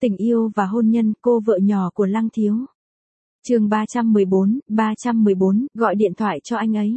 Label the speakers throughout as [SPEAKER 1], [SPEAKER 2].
[SPEAKER 1] Tình yêu và hôn nhân, cô vợ nhỏ của Lăng Thiếu. Chương 314, gọi điện thoại cho anh ấy.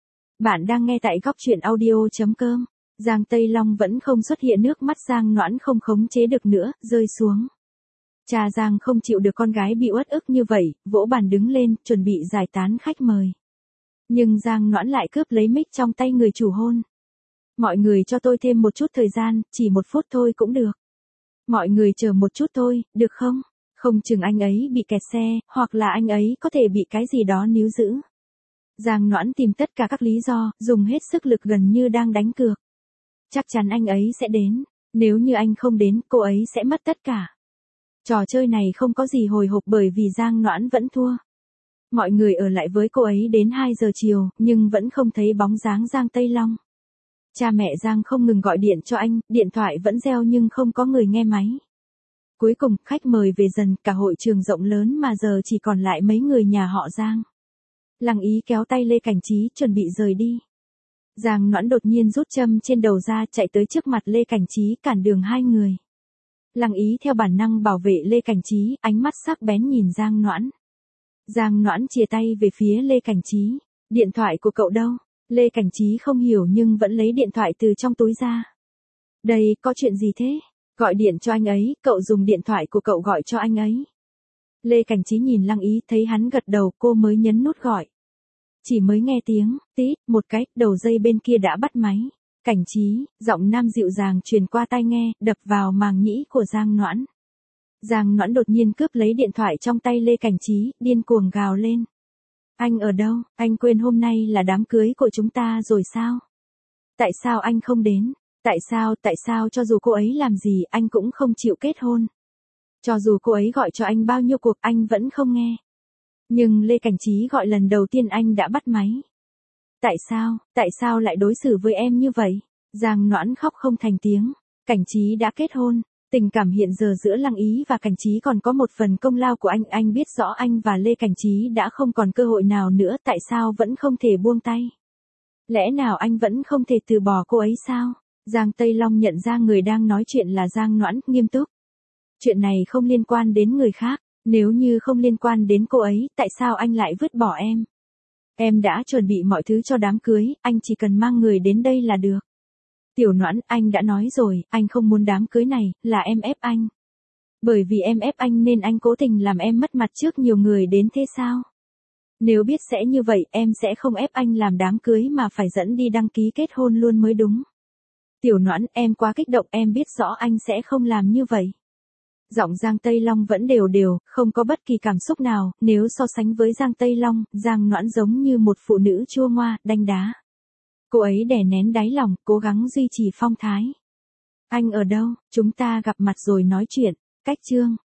[SPEAKER 1] Bạn đang nghe tại góc truyện audio.com. Giang Tây Long vẫn không xuất hiện, nước mắt Giang Noãn không khống chế được nữa, rơi xuống. Cha Giang không chịu được con gái bị uất ức như vậy, vỗ bàn đứng lên, chuẩn bị giải tán khách mời. Nhưng Giang Noãn lại cướp lấy mic trong tay người chủ hôn. Mọi người cho tôi thêm một chút thời gian, chỉ 1 phút thôi cũng được. Mọi người chờ một chút thôi, được không? Không chừng anh ấy bị kẹt xe, hoặc là anh ấy có thể bị cái gì đó níu giữ. Giang Noãn tìm tất cả các lý do, dùng hết sức lực gần như đang đánh cược. Chắc chắn anh ấy sẽ đến. Nếu như anh không đến, cô ấy sẽ mất tất cả. Trò chơi này không có gì hồi hộp bởi vì Giang Noãn vẫn thua. Mọi người ở lại với cô ấy đến 2 giờ chiều, nhưng vẫn không thấy bóng dáng Giang Tây Long. Cha mẹ Giang không ngừng gọi điện cho anh, điện thoại vẫn reo nhưng không có người nghe máy. Cuối cùng, khách mời về dần, cả hội trường rộng lớn mà giờ chỉ còn lại mấy người nhà họ Giang. Lăng Ý kéo tay Lê Cảnh Trí, chuẩn bị rời đi. Giang Noãn đột nhiên rút châm trên đầu ra, chạy tới trước mặt Lê Cảnh Trí, cản đường hai người. Lăng Ý theo bản năng bảo vệ Lê Cảnh Trí, ánh mắt sắc bén nhìn Giang Noãn. Giang Noãn chìa tay về phía Lê Cảnh Trí. Điện thoại của cậu đâu? Lê Cảnh Trí không hiểu nhưng vẫn lấy điện thoại từ trong túi ra. Đây, có chuyện gì thế? Gọi điện cho anh ấy, cậu dùng điện thoại của cậu gọi cho anh ấy. Lê Cảnh Trí nhìn Lăng Ý, thấy hắn gật đầu, cô mới nhấn nút gọi. Chỉ mới nghe tiếng, tít, một cái, đầu dây bên kia đã bắt máy. Cảnh Trí, giọng nam dịu dàng truyền qua tai nghe, đập vào màng nhĩ của Giang Noãn. Giang Noãn đột nhiên cướp lấy điện thoại trong tay Lê Cảnh Trí, điên cuồng gào lên. Anh ở đâu? Anh quên hôm nay là đám cưới của chúng ta rồi sao? Tại sao anh không đến? Tại sao cho dù cô ấy làm gì anh cũng không chịu kết hôn? Cho dù cô ấy gọi cho anh bao nhiêu cuộc anh vẫn không nghe. Nhưng Lê Cảnh Trí gọi lần đầu tiên anh đã bắt máy. Tại sao lại đối xử với em như vậy? Giang Noãn khóc không thành tiếng. Cảnh Trí đã kết hôn. Tình cảm hiện giờ giữa Lăng Ý và Cảnh Trí còn có một phần công lao của anh biết rõ anh và Lê Cảnh Trí đã không còn cơ hội nào nữa, tại sao vẫn không thể buông tay? Lẽ nào anh vẫn không thể từ bỏ cô ấy sao? Giang Tây Long nhận ra người đang nói chuyện là Giang Noãn, nghiêm túc. Chuyện này không liên quan đến người khác, nếu như không liên quan đến cô ấy, tại sao anh lại vứt bỏ em? Em đã chuẩn bị mọi thứ cho đám cưới, anh chỉ cần mang người đến đây là được. Tiểu Noãn, anh đã nói rồi, anh không muốn đám cưới này, là em ép anh. Bởi vì em ép anh nên anh cố tình làm em mất mặt trước nhiều người đến thế sao? Nếu biết sẽ như vậy, em sẽ không ép anh làm đám cưới mà phải dẫn đi đăng ký kết hôn luôn mới đúng. Tiểu Noãn, em quá kích động, em biết rõ anh sẽ không làm như vậy. Giọng Giang Tây Long vẫn đều đều, không có bất kỳ cảm xúc nào, nếu so sánh với Giang Tây Long, Giang Noãn giống như một phụ nữ chua ngoa, đanh đá. Cô ấy đè nén đáy lòng, cố gắng duy trì phong thái. Anh ở đâu? Chúng ta gặp mặt rồi nói chuyện. Cách chương.